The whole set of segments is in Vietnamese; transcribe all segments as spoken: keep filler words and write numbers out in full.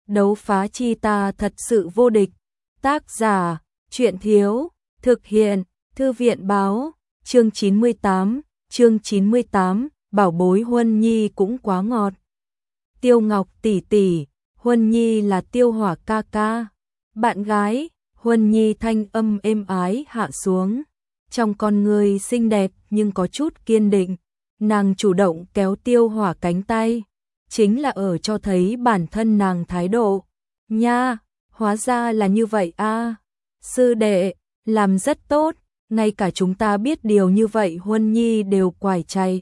đấu phá chi ta thật sự vô địch. Tác giả, truyện thiếu, thực hiện, thư viện báo, chương chín mươi tám, chương chín mươi tám, bảo bối Huân Nhi cũng quá ngọt. Tiêu Ngọc tỷ tỷ, Huân Nhi là Tiêu Hỏa ca ca. Bạn gái, Huân Nhi thanh âm êm ái hạ xuống. Trong con người xinh đẹp nhưng có chút kiên định, nàng chủ động kéo Tiêu Hỏa cánh tay, chính là ở cho thấy bản thân nàng thái độ. Nha, hóa ra là như vậy a. À. Sư đệ, làm rất tốt, ngay cả chúng ta biết điều như vậy Huân Nhi đều quải chạy.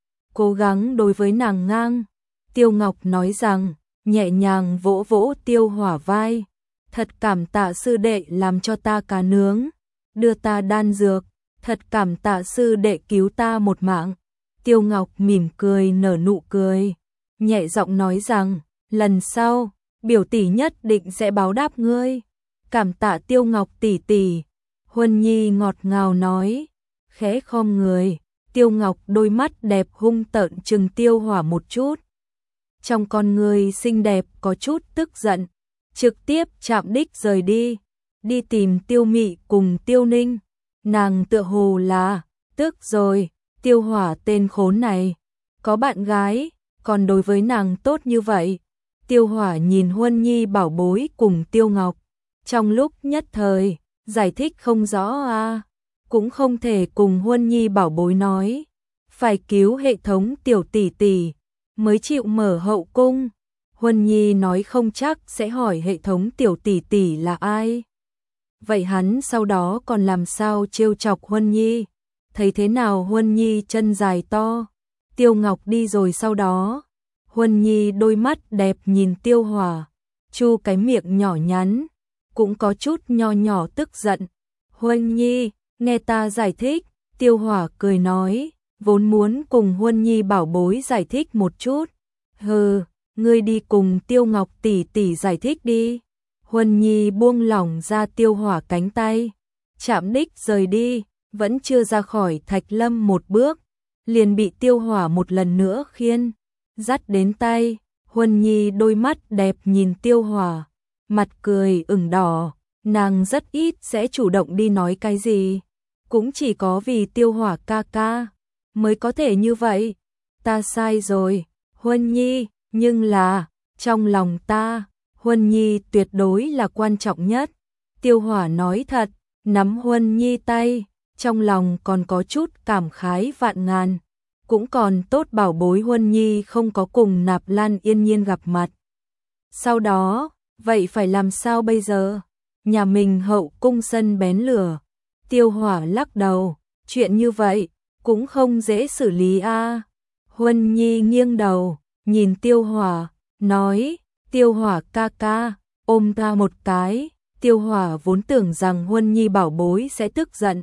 Cố gắng đối với nàng ngang. Tiêu Ngọc nói rằng, nhẹ nhàng vỗ vỗ Tiêu Hỏa vai. Thật cảm tạ sư đệ làm cho ta cá nướng, đưa ta đan dược, thật cảm tạ sư đệ cứu ta một mạng. Tiêu Ngọc mỉm cười nở nụ cười, nhẹ giọng nói rằng, lần sau, biểu tỷ nhất định sẽ báo đáp ngươi. Cảm tạ Tiêu Ngọc tỷ tỷ. Huân Nhi ngọt ngào nói, khẽ khom người. Tiêu Ngọc đôi mắt đẹp hung tợn trừng Tiêu Hỏa một chút. Trong con người xinh đẹp có chút tức giận, trực tiếp chạm đích rời đi, đi tìm Tiêu Mị cùng Tiêu Ninh. Nàng tựa hồ là, tức rồi, Tiêu Hỏa tên khốn này, có bạn gái, còn đối với nàng tốt như vậy. Tiêu Hỏa nhìn Huân Nhi bảo bối cùng Tiêu Ngọc, trong lúc nhất thời, giải thích không rõ a, à, cũng không thể cùng Huân Nhi bảo bối nói, phải cứu hệ thống tiểu tỷ tỷ, mới chịu mở hậu cung. Huân Nhi nói không chắc sẽ hỏi hệ thống tiểu tỷ tỷ là ai. Vậy hắn sau đó còn làm sao trêu chọc Huân Nhi? Thấy thế nào Huân Nhi chân dài to. Tiêu Ngọc đi rồi sau đó, Huân Nhi đôi mắt đẹp nhìn Tiêu Hỏa, chu cái miệng nhỏ nhắn, cũng có chút nho nhỏ tức giận. Huân Nhi, nghe ta giải thích. Tiêu Hỏa cười nói, vốn muốn cùng Huân Nhi bảo bối giải thích một chút. Hừ, ngươi đi cùng Tiêu Ngọc tỷ tỷ giải thích đi. Huân Nhi buông lỏng ra Tiêu Hỏa cánh tay, chạm đích rời đi, vẫn chưa ra khỏi Thạch Lâm một bước, liền bị Tiêu Hỏa một lần nữa khiên, dắt đến tay. Huân Nhi đôi mắt đẹp nhìn Tiêu Hỏa, mặt cười ửng đỏ, nàng rất ít sẽ chủ động đi nói cái gì, cũng chỉ có vì Tiêu Hỏa ca ca mới có thể như vậy. Ta sai rồi, Huân Nhi, nhưng là, trong lòng ta, Huân Nhi tuyệt đối là quan trọng nhất. Tiêu Hỏa nói thật, nắm Huân Nhi tay, trong lòng còn có chút cảm khái vạn ngàn. Cũng còn tốt bảo bối Huân Nhi không có cùng Nạp Lan Yên Nhiên gặp mặt. Sau đó, vậy phải làm sao bây giờ? Nhà mình hậu cung sân bén lửa. Tiêu Hỏa lắc đầu, chuyện như vậy, cũng không dễ xử lý a. À. Huân Nhi nghiêng đầu, nhìn Tiêu Hỏa, nói, Tiêu Hỏa ca ca, ôm ta một cái. Tiêu Hỏa vốn tưởng rằng Huân Nhi bảo bối sẽ tức giận.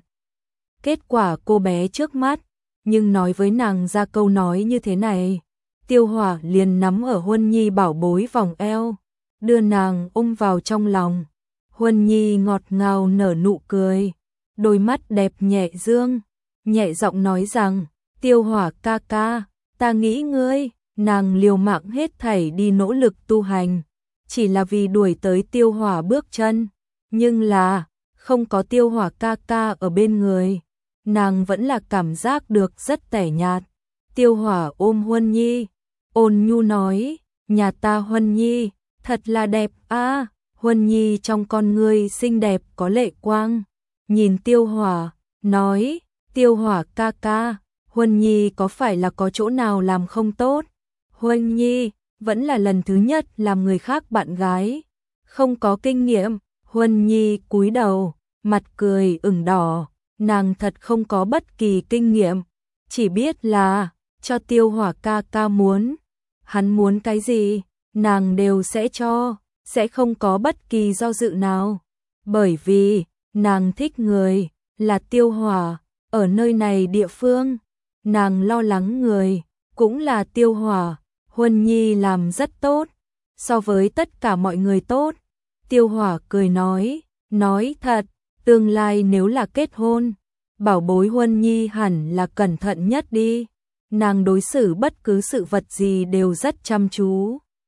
Kết quả cô bé trước mắt, nhưng nói với nàng ra câu nói như thế này. Tiêu Hỏa liền nắm ở Huân Nhi bảo bối vòng eo, đưa nàng ôm vào trong lòng. Huân Nhi ngọt ngào nở nụ cười, đôi mắt đẹp nhẹ dương, nhẹ giọng nói rằng, Tiêu Hỏa ca ca, ta nghĩ ngươi. Nàng liều mạng hết thảy đi nỗ lực tu hành, chỉ là vì đuổi tới Tiêu Hỏa bước chân, nhưng là, không có Tiêu Hỏa ca ca ở bên người, nàng vẫn là cảm giác được rất tẻ nhạt. Tiêu Hỏa ôm Huân Nhi, ôn nhu nói, nhà ta Huân Nhi, thật là đẹp a. À. Huân Nhi trong con ngươi xinh đẹp có lệ quang, nhìn Tiêu Hỏa, nói, Tiêu Hỏa ca ca, Huân Nhi có phải là có chỗ nào làm không tốt? Huân Nhi, vẫn là lần thứ nhất làm người khác bạn gái, không có kinh nghiệm. Huân Nhi cúi đầu, mặt cười ửng đỏ, nàng thật không có bất kỳ kinh nghiệm, chỉ biết là, cho Tiêu Hỏa ca ca muốn. Hắn muốn cái gì, nàng đều sẽ cho, sẽ không có bất kỳ do dự nào. Bởi vì, nàng thích người, là Tiêu Hỏa, ở nơi này địa phương, nàng lo lắng người, cũng là Tiêu Hỏa. Huân Nhi làm rất tốt, so với tất cả mọi người tốt. Tiêu Hỏa cười nói, nói thật, tương lai nếu là kết hôn, bảo bối Huân Nhi hẳn là cẩn thận nhất đi. Nàng đối xử bất cứ sự vật gì đều rất chăm chú.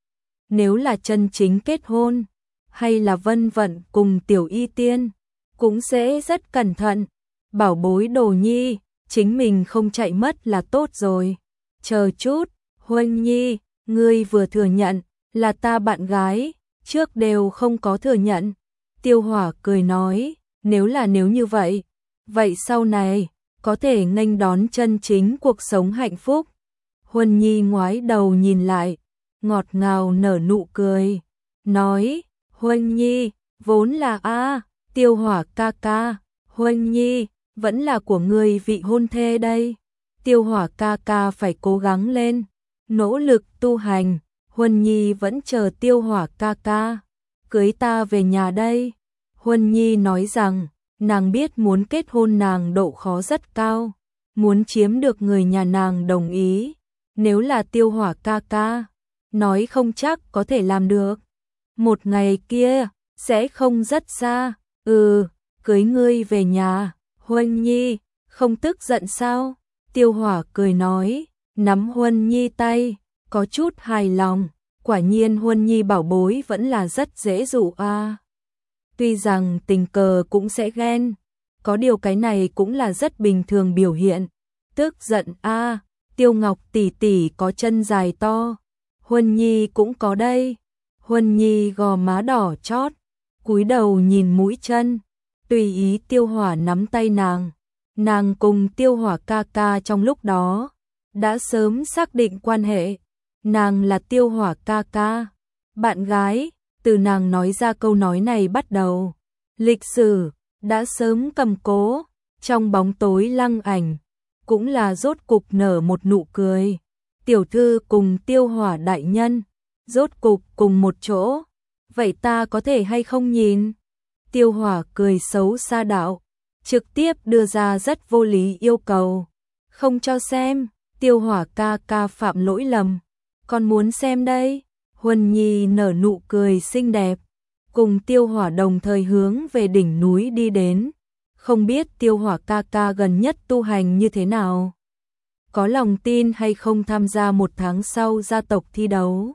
nếu là chân chính kết hôn, hay là Vân Vận cùng Tiểu Y Tiên, cũng sẽ rất cẩn thận. Bảo bối Đồ Nhi, chính mình không chạy mất là tốt rồi. Chờ chút, Huân Nhi, ngươi vừa thừa nhận là ta bạn gái, trước đều không có thừa nhận. Tiêu Hỏa cười nói, nếu là nếu như vậy, vậy sau này có thể nghênh đón chân chính cuộc sống hạnh phúc. Huân Nhi ngoái đầu nhìn lại, ngọt ngào nở nụ cười, nói, Huân Nhi, vốn là a, Tiêu Hỏa ca ca, Huân Nhi, vẫn là của ngươi vị hôn thê đây. Tiêu Hỏa ca ca phải cố gắng lên, nỗ lực tu hành, Huân Nhi vẫn chờ Tiêu Hỏa ca ca cưới ta về nhà đây. Huân Nhi nói rằng, nàng biết muốn kết hôn nàng độ khó rất cao, muốn chiếm được người nhà nàng đồng ý, nếu là Tiêu Hỏa ca ca, nói không chắc có thể làm được. Một ngày kia, sẽ không rất xa, ừ, cưới ngươi về nhà, Huân Nhi, không tức giận sao? Tiêu Hỏa cười nói, nắm Huân Nhi tay, có chút hài lòng, quả nhiên Huân Nhi bảo bối vẫn là rất dễ dụ a. À. Tuy rằng tình cờ cũng sẽ ghen, có điều cái này cũng là rất bình thường biểu hiện. Tức giận a, à, Tiêu Ngọc tỷ tỷ có chân dài to, Huân Nhi cũng có đây. Huân Nhi gò má đỏ chót, cúi đầu nhìn mũi chân, tùy ý Tiêu Hỏa nắm tay nàng. Nàng cùng Tiêu Hỏa ca ca trong lúc đó đã sớm xác định quan hệ, nàng là Tiêu Hỏa ca ca, bạn gái. Từ nàng nói ra câu nói này bắt đầu, lịch sử đã sớm cầm cố. Trong bóng tối Lăng Ảnh cũng là rốt cục nở một nụ cười. Tiểu thư cùng Tiêu Hỏa đại nhân rốt cục cùng một chỗ, vậy ta có thể hay không nhìn? Tiêu Hỏa cười xấu xa đạo, trực tiếp đưa ra rất vô lý yêu cầu. Không cho xem, Tiêu Hỏa ca ca phạm lỗi lầm, còn muốn xem đây. Huân Nhi nở nụ cười xinh đẹp, cùng Tiêu Hỏa đồng thời hướng về đỉnh núi đi đến. Không biết Tiêu Hỏa ca ca gần nhất tu hành như thế nào? Có lòng tin hay không tham gia một tháng sau gia tộc thi đấu?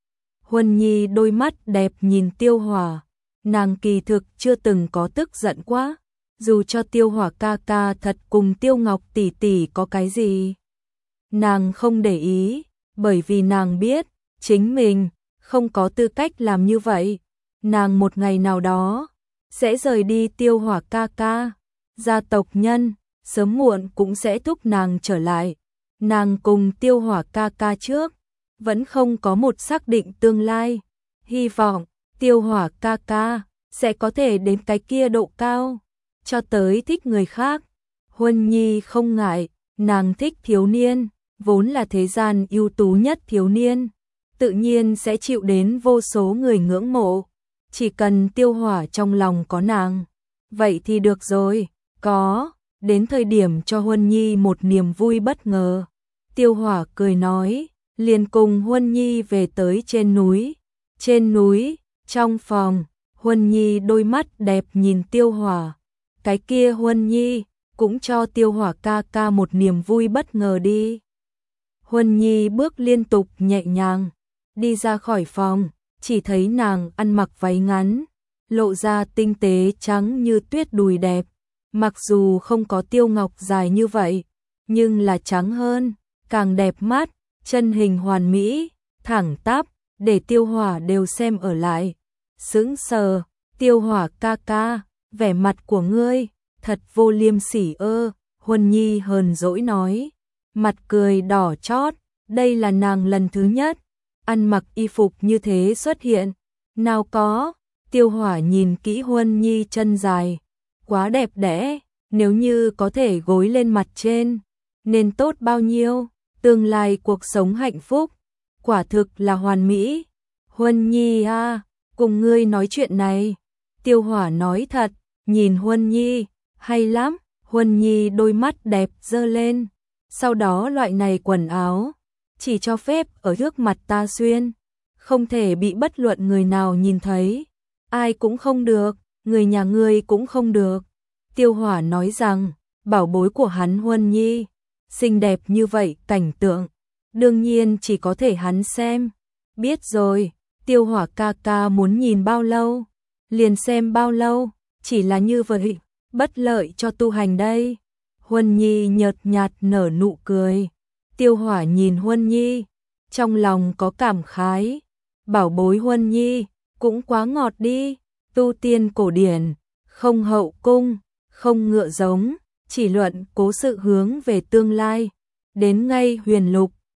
Huân Nhi đôi mắt đẹp nhìn Tiêu Hỏa, nàng kỳ thực chưa từng có tức giận quá, dù cho Tiêu Hỏa ca ca thật cùng Tiêu Ngọc tỷ tỷ có cái gì, nàng không để ý, bởi vì nàng biết chính mình không có tư cách làm như vậy. Nàng một ngày nào đó sẽ rời đi Tiêu Hỏa ca ca, gia tộc nhân sớm muộn cũng sẽ thúc nàng trở lại. Nàng cùng Tiêu Hỏa ca ca trước vẫn không có một xác định tương lai, hy vọng Tiêu Hỏa ca ca sẽ có thể đến cái kia độ cao, cho tới thích người khác. Huân Nhi không ngại, nàng thích thiếu niên, vốn là thế gian ưu tú nhất thiếu niên, tự nhiên sẽ chịu đến vô số người ngưỡng mộ. Chỉ cần Tiêu Hỏa trong lòng có nàng, vậy thì được rồi. Có, đến thời điểm cho Huân Nhi một niềm vui bất ngờ. Tiêu Hỏa cười nói, liền cùng Huân Nhi về tới trên núi. Trên núi, trong phòng, Huân Nhi đôi mắt đẹp nhìn Tiêu Hỏa. Cái kia Huân Nhi cũng cho Tiêu Hỏa ca ca một niềm vui bất ngờ đi. Huân Nhi bước liên tục nhẹ nhàng đi ra khỏi phòng, chỉ thấy nàng ăn mặc váy ngắn, lộ ra tinh tế trắng như tuyết đùi đẹp. Mặc dù không có Tiêu Ngọc dài như vậy, nhưng là trắng hơn, càng đẹp mắt, chân hình hoàn mỹ, thẳng tắp, để Tiêu Hỏa đều xem ở lại. Sững sờ, Tiêu Hỏa ca ca, vẻ mặt của ngươi thật vô liêm sỉ ơ. Huân Nhi hờn dỗi nói, mặt cười đỏ chót. Đây là nàng lần thứ nhất ăn mặc y phục như thế xuất hiện. Nào có. Tiêu Hỏa nhìn kỹ Huân Nhi chân dài, quá đẹp đẽ, nếu như có thể gối lên mặt trên, nên tốt bao nhiêu, tương lai cuộc sống hạnh phúc, quả thực là hoàn mỹ. Huân Nhi a, à, cùng ngươi nói chuyện này. Tiêu Hỏa nói thật, nhìn Huân Nhi, hay lắm. Huân Nhi đôi mắt đẹp dơ lên, sau đó loại này quần áo chỉ cho phép ở trước mặt ta xuyên, không thể bị bất luận người nào nhìn thấy, ai cũng không được, người nhà ngươi cũng không được. Tiêu Hỏa nói rằng, bảo bối của hắn Huân Nhi, xinh đẹp như vậy cảnh tượng, đương nhiên chỉ có thể hắn xem. Biết rồi, Tiêu Hỏa ca ca muốn nhìn bao lâu, liền xem bao lâu, chỉ là như vậy, bất lợi cho tu hành đây. Huân Nhi nhợt nhạt nở nụ cười. Tiêu Hỏa nhìn Huân Nhi, trong lòng có cảm khái. Bảo bối Huân Nhi, cũng quá ngọt đi, tu tiên cổ điển, không hậu cung, không ngựa giống, chỉ luận cố sự hướng về tương lai. Đến ngay huyền lục,